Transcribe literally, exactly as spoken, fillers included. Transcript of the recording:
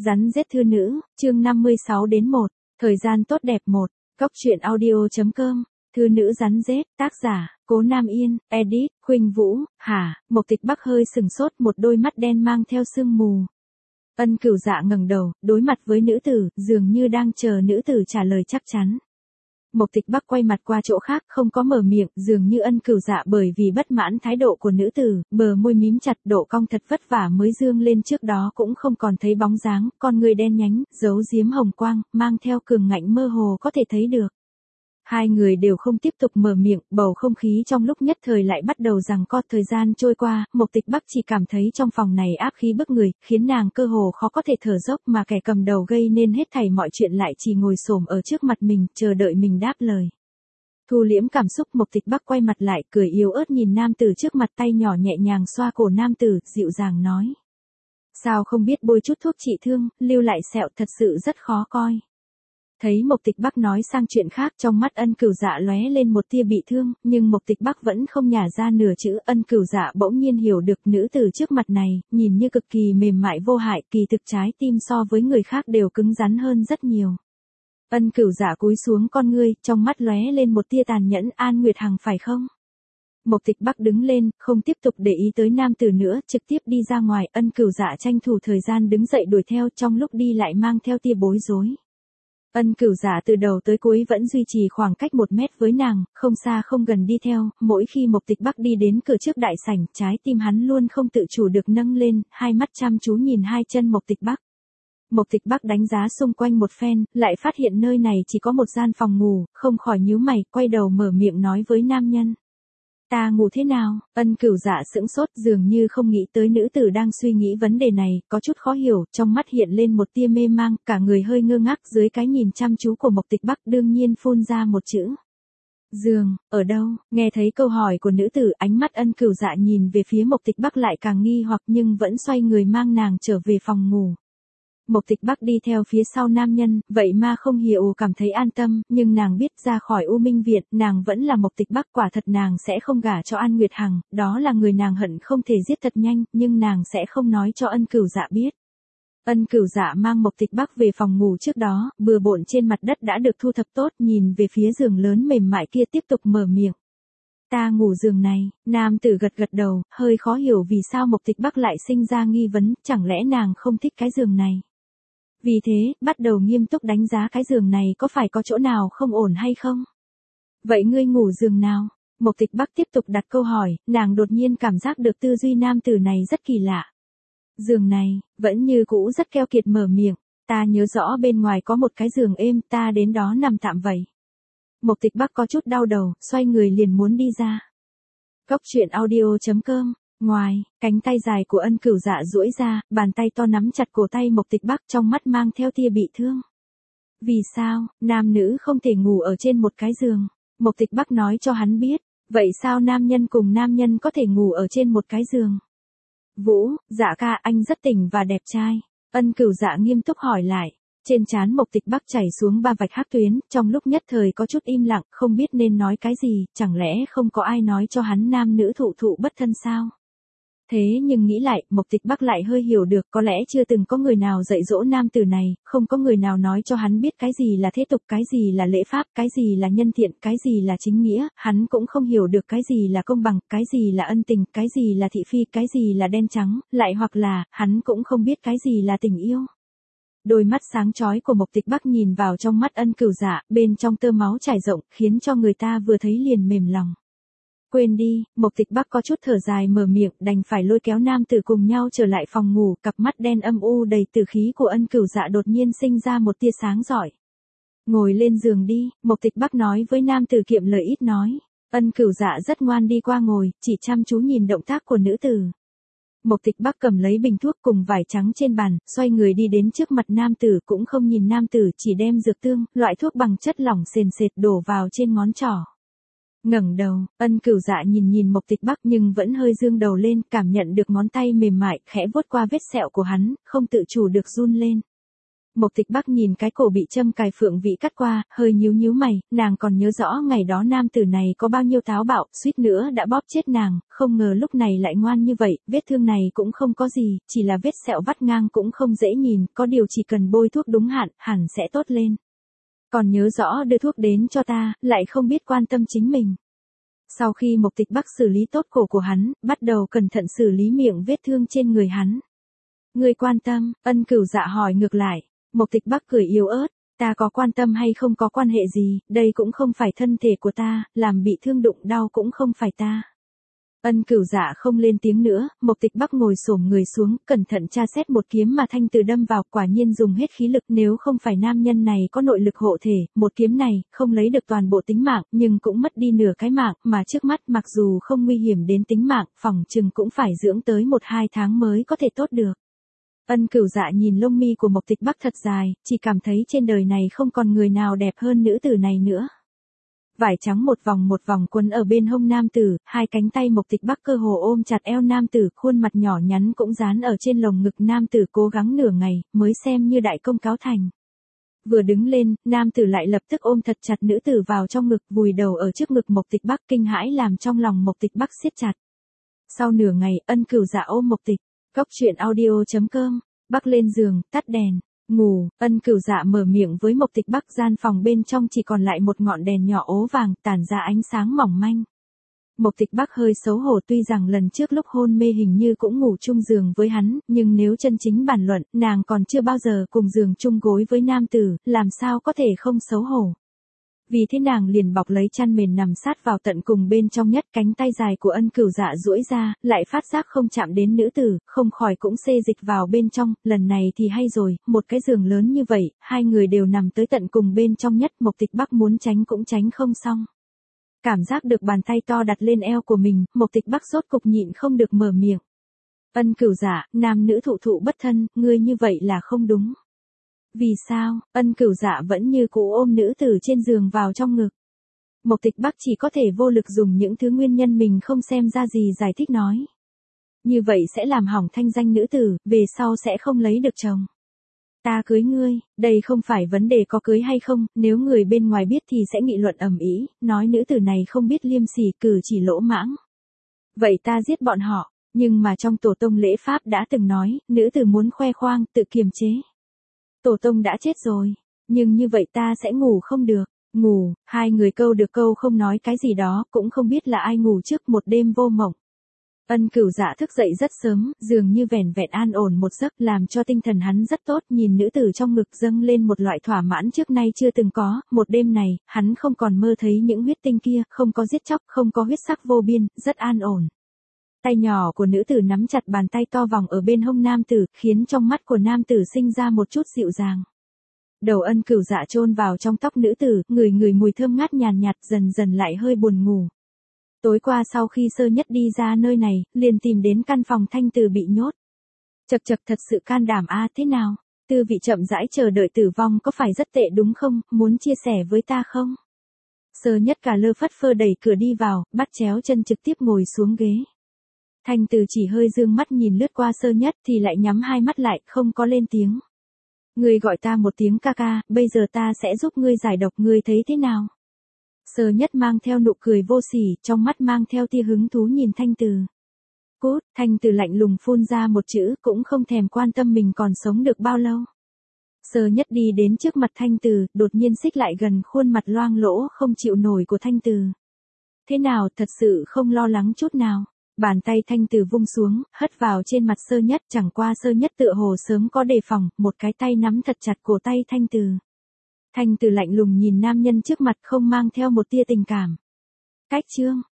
Rắn rết thư nữ, chương năm mươi sáu đến một, thời gian tốt đẹp một, cốc truyện audio.com, thư nữ rắn rết, tác giả, Cố Nam Yên, edit, Khuynh Vũ, hả, Mộc Tịch Bắc hơi sừng sốt, một đôi mắt đen mang theo sương mù. Ân Cửu Dạ ngẩng đầu, đối mặt với nữ tử, dường như đang chờ nữ tử trả lời chắc chắn. Mộc Tịch Bắc quay mặt qua chỗ khác, không có mở miệng, dường như Ân Cửu Dạ bởi vì bất mãn thái độ của nữ tử, bờ môi mím chặt, độ cong thật vất vả mới dương lên, trước đó cũng không còn thấy bóng dáng, con người đen nhánh, giấu giếm hồng quang, mang theo cường ngạnh mơ hồ có thể thấy được. Hai người đều không tiếp tục mở miệng, bầu không khí trong lúc nhất thời lại bắt đầu giằng co. Thời gian trôi qua, Mộc Tịch Bắc chỉ cảm thấy trong phòng này áp khí bức người, khiến nàng cơ hồ khó có thể thở dốc, mà kẻ cầm đầu gây nên hết thảy mọi chuyện lại chỉ ngồi xổm ở trước mặt mình, chờ đợi mình đáp lời. Thu liễm cảm xúc, Mộc Tịch Bắc quay mặt lại, cười yếu ớt nhìn nam tử trước mặt, tay nhỏ nhẹ nhàng xoa cổ nam tử, dịu dàng nói: "Sao không biết bôi chút thuốc trị thương, lưu lại sẹo thật sự rất khó coi." Thấy Mộc Tịch Bắc nói sang chuyện khác, trong mắt Ân Cửu Dạ lóe lên một tia bị thương, nhưng Mộc Tịch Bắc vẫn không nhả ra nửa chữ. Ân Cửu Dạ bỗng nhiên hiểu được nữ tử trước mặt này, nhìn như cực kỳ mềm mại vô hại, kỳ thực trái tim so với người khác đều cứng rắn hơn rất nhiều. Ân Cửu Dạ cúi xuống con ngươi, trong mắt lóe lên một tia tàn nhẫn: "An Nguyệt Hằng phải không?" Mộc Tịch Bắc đứng lên, không tiếp tục để ý tới nam tử nữa, trực tiếp đi ra ngoài. Ân Cửu Dạ tranh thủ thời gian đứng dậy đuổi theo, trong lúc đi lại mang theo tia bối rối. Ân Cửu Dạ từ đầu tới cuối vẫn duy trì khoảng cách một mét với nàng, không xa không gần đi theo. Mỗi khi Mộc Tịch Bắc đi đến cửa trước đại sảnh, trái tim hắn luôn không tự chủ được nâng lên, hai mắt chăm chú nhìn hai chân Mộc Tịch Bắc. Mộc Tịch Bắc đánh giá xung quanh một phen, lại phát hiện nơi này chỉ có một gian phòng ngủ, không khỏi nhíu mày, quay đầu mở miệng nói với nam nhân: "Ta ngủ thế nào?" Ân Cửu Dạ sững sốt, dường như không nghĩ tới nữ tử đang suy nghĩ vấn đề này, có chút khó hiểu, trong mắt hiện lên một tia mê mang, cả người hơi ngơ ngác dưới cái nhìn chăm chú của Mộc Tịch Bắc, đương nhiên phun ra một chữ: "Giường, ở đâu?" Nghe thấy câu hỏi của nữ tử, ánh mắt Ân Cửu Dạ nhìn về phía Mộc Tịch Bắc lại càng nghi hoặc, nhưng vẫn xoay người mang nàng trở về phòng ngủ. Mộc Tịch Bắc đi theo phía sau nam nhân, vậy mà không hiểu cảm thấy an tâm, nhưng nàng biết ra khỏi U Minh Viện, nàng vẫn là Mộc Tịch Bắc, quả thật nàng sẽ không gả cho An Nguyệt Hằng, đó là người nàng hận không thể giết thật nhanh, nhưng nàng sẽ không nói cho Ân Cửu Dạ biết. Ân Cửu Dạ mang Mộc Tịch Bắc về phòng ngủ trước đó, bừa bộn trên mặt đất đã được thu thập tốt, nhìn về phía giường lớn mềm mại kia tiếp tục mở miệng: "Ta ngủ giường này." Nam tử gật gật đầu, hơi khó hiểu vì sao Mộc Tịch Bắc lại sinh ra nghi vấn, chẳng lẽ nàng không thích cái giường này. Vì thế, bắt đầu nghiêm túc đánh giá cái giường này có phải có chỗ nào không ổn hay không. "Vậy ngươi ngủ giường nào?" Mộc Tịch Bắc tiếp tục đặt câu hỏi, nàng đột nhiên cảm giác được tư duy nam tử này rất kỳ lạ. "Giường này", vẫn như cũ rất keo kiệt mở miệng: "Ta nhớ rõ bên ngoài có một cái giường êm, ta đến đó nằm tạm vậy." Mộc Tịch Bắc có chút đau đầu, xoay người liền muốn đi ra. Cốc truyện audio.com. Ngoài, cánh tay dài của Ân Cửu Dạ duỗi ra, bàn tay to nắm chặt cổ tay Mộc Tịch Bắc, trong mắt mang theo tia bị thương. "Vì sao, nam nữ không thể ngủ ở trên một cái giường?" Mộc Tịch Bắc nói cho hắn biết. "Vậy sao nam nhân cùng nam nhân có thể ngủ ở trên một cái giường?" "Vũ, Dạ ca, anh rất tỉnh và đẹp trai." Ân Cửu Dạ nghiêm túc hỏi lại. Trên trán Mộc Tịch Bắc chảy xuống ba vạch hắc tuyến, trong lúc nhất thời có chút im lặng, không biết nên nói cái gì, chẳng lẽ không có ai nói cho hắn nam nữ thụ thụ bất thân sao? Thế nhưng nghĩ lại, Mộc Tịch Bắc lại hơi hiểu được, có lẽ chưa từng có người nào dạy dỗ nam tử này, không có người nào nói cho hắn biết cái gì là thế tục, cái gì là lễ pháp, cái gì là nhân thiện, cái gì là chính nghĩa, hắn cũng không hiểu được cái gì là công bằng, cái gì là ân tình, cái gì là thị phi, cái gì là đen trắng, lại hoặc là, hắn cũng không biết cái gì là tình yêu. Đôi mắt sáng chói của Mộc Tịch Bắc nhìn vào trong mắt Ân Cửu Dạ, bên trong tơ máu trải rộng, khiến cho người ta vừa thấy liền mềm lòng. "Quên đi." Mộc Tịch Bắc có chút thở dài mở miệng, đành phải lôi kéo nam tử cùng nhau trở lại phòng ngủ, cặp mắt đen âm u đầy tử khí của Ân Cửu Dạ đột nhiên sinh ra một tia sáng rọi. "Ngồi lên giường đi." Mộc Tịch Bắc nói với nam tử kiệm lời ít nói. Ân Cửu Dạ rất ngoan đi qua ngồi, chỉ chăm chú nhìn động tác của nữ tử. Mộc Tịch Bắc cầm lấy bình thuốc cùng vải trắng trên bàn, xoay người đi đến trước mặt nam tử, cũng không nhìn nam tử, chỉ đem dược tương, loại thuốc bằng chất lỏng sền sệt đổ vào trên ngón trỏ. Ngẩng đầu, Ân Cửu Dạ nhìn nhìn Mộc Tịch Bắc nhưng vẫn hơi dương đầu lên, cảm nhận được ngón tay mềm mại, khẽ vuốt qua vết sẹo của hắn, không tự chủ được run lên. Mộc Tịch Bắc nhìn cái cổ bị châm cài phượng vị cắt qua, hơi nhíu nhíu mày, nàng còn nhớ rõ ngày đó nam tử này có bao nhiêu táo bạo, suýt nữa đã bóp chết nàng, không ngờ lúc này lại ngoan như vậy, vết thương này cũng không có gì, chỉ là vết sẹo vắt ngang cũng không dễ nhìn, có điều chỉ cần bôi thuốc đúng hạn, hẳn sẽ tốt lên. Còn nhớ rõ đưa thuốc đến cho ta, lại không biết quan tâm chính mình. Sau khi Mộc Tịch Bắc xử lý tốt cổ của hắn, bắt đầu cẩn thận xử lý miệng vết thương trên người hắn. Ngươi quan tâm, Ân Cửu Dạ hỏi ngược lại. Mộc Tịch Bắc cười yếu ớt, ta có quan tâm hay không có quan hệ gì, đây cũng không phải thân thể của ta, làm bị thương đụng đau cũng không phải ta. Ân Cửu Dạ không lên tiếng nữa, Mộc Tịch Bắc ngồi xổm người xuống, cẩn thận tra xét một kiếm mà thanh từ đâm vào, quả nhiên dùng hết khí lực, nếu không phải nam nhân này có nội lực hộ thể, một kiếm này không lấy được toàn bộ tính mạng, nhưng cũng mất đi nửa cái mạng, mà trước mắt mặc dù không nguy hiểm đến tính mạng, phòng chừng cũng phải dưỡng tới một hai tháng mới có thể tốt được. Ân Cửu Dạ nhìn lông mi của Mộc Tịch Bắc thật dài, chỉ cảm thấy trên đời này không còn người nào đẹp hơn nữ tử này nữa. Vải trắng một vòng một vòng quấn ở bên hông nam tử, hai cánh tay Mộc Tịch Bắc cơ hồ ôm chặt eo nam tử, khuôn mặt nhỏ nhắn cũng dán ở trên lồng ngực nam tử, cố gắng nửa ngày, mới xem như đại công cáo thành. Vừa đứng lên, nam tử lại lập tức ôm thật chặt nữ tử vào trong ngực, vùi đầu ở trước ngực Mộc Tịch Bắc, kinh hãi làm trong lòng Mộc Tịch Bắc siết chặt. Sau nửa ngày, Ân Cửu Dạ ôm Mộc Tịch. Góc truyện audio chấm com, Bắc lên giường, tắt đèn, ngủ, Ân Cửu Dạ mở miệng với Mộc Tịch Bắc, gian phòng bên trong chỉ còn lại một ngọn đèn nhỏ ố vàng, tản ra ánh sáng mỏng manh. Mộc Tịch Bắc hơi xấu hổ, tuy rằng lần trước lúc hôn mê hình như cũng ngủ chung giường với hắn, nhưng nếu chân chính bàn luận, nàng còn chưa bao giờ cùng giường chung gối với nam tử, làm sao có thể không xấu hổ. Vì thế nàng liền bọc lấy chăn mền nằm sát vào tận cùng bên trong nhất, cánh tay dài của Ân Cửu Dạ duỗi ra, lại phát giác không chạm đến nữ tử, không khỏi cũng xê dịch vào bên trong, lần này thì hay rồi, một cái giường lớn như vậy, hai người đều nằm tới tận cùng bên trong nhất, Mộc Tịch Bắc muốn tránh cũng tránh không xong. Cảm giác được bàn tay to đặt lên eo của mình, Mộc Tịch Bắc rốt cục nhịn không được mở miệng. Ân Cửu Dạ, nam nữ thụ thụ bất thân, ngươi như vậy là không đúng. Vì sao? Ân Cửu Dạ vẫn như cũ ôm nữ tử trên giường vào trong ngực. Mộc Tịch Bắc chỉ có thể vô lực dùng những thứ nguyên nhân mình không xem ra gì giải thích nói. Như vậy sẽ làm hỏng thanh danh nữ tử, về sau sẽ không lấy được chồng. Ta cưới ngươi, đây không phải vấn đề có cưới hay không, nếu người bên ngoài biết thì sẽ nghị luận ầm ĩ, nói nữ tử này không biết liêm sỉ, cử chỉ lỗ mãng. Vậy ta giết bọn họ, nhưng mà trong tổ tông lễ pháp đã từng nói, nữ tử muốn khoe khoang, tự kiềm chế. Tổ tông đã chết rồi, nhưng như vậy ta sẽ ngủ không được. Ngủ, hai người câu được câu không nói cái gì đó, cũng không biết là ai ngủ trước, một đêm vô mộng. Ân Cửu Dạ thức dậy rất sớm, dường như vẻn vẹn an ổn một giấc, làm cho tinh thần hắn rất tốt, nhìn nữ tử trong ngực dâng lên một loại thỏa mãn trước nay chưa từng có, một đêm này, hắn không còn mơ thấy những huyết tinh kia, không có giết chóc, không có huyết sắc vô biên, rất an ổn. Tay nhỏ của nữ tử nắm chặt bàn tay to vòng ở bên hông nam tử, khiến trong mắt của nam tử sinh ra một chút dịu dàng. Đầu Ân Cửu Dạ chôn vào trong tóc nữ tử, ngửi ngửi mùi thơm ngát nhàn nhạt, dần dần lại hơi buồn ngủ. Tối qua sau khi Sơ Nhất đi ra nơi này, liền tìm đến căn phòng thanh từ bị nhốt. Chật chật, thật sự can đảm a, à, thế nào? Tư vị chậm rãi chờ đợi tử vong có phải rất tệ đúng không, muốn chia sẻ với ta không? Sơ Nhất cả lơ phất phơ đẩy cửa đi vào, bắt chéo chân trực tiếp ngồi xuống ghế. Thanh từ chỉ hơi dương mắt nhìn lướt qua Sơ Nhất thì lại nhắm hai mắt lại, không có lên tiếng. Ngươi gọi ta một tiếng ca ca, bây giờ ta sẽ giúp ngươi giải độc, ngươi thấy thế nào? Sơ Nhất mang theo nụ cười vô sỉ, trong mắt mang theo tia hứng thú nhìn Thanh Từ. Cút, Thanh Từ lạnh lùng phun ra một chữ, cũng không thèm quan tâm mình còn sống được bao lâu. Sơ Nhất đi đến trước mặt Thanh Từ, đột nhiên xích lại gần, khuôn mặt loang lỗ không chịu nổi của Thanh Từ. Thế nào, thật sự không lo lắng chút nào? Bàn tay Thanh Từ vung xuống, hất vào trên mặt Sơ Nhất, chẳng qua Sơ Nhất tựa hồ sớm có đề phòng, một cái tay nắm thật chặt cổ tay Thanh Từ. Thanh Từ lạnh lùng nhìn nam nhân trước mặt, không mang theo một tia tình cảm. Cách chương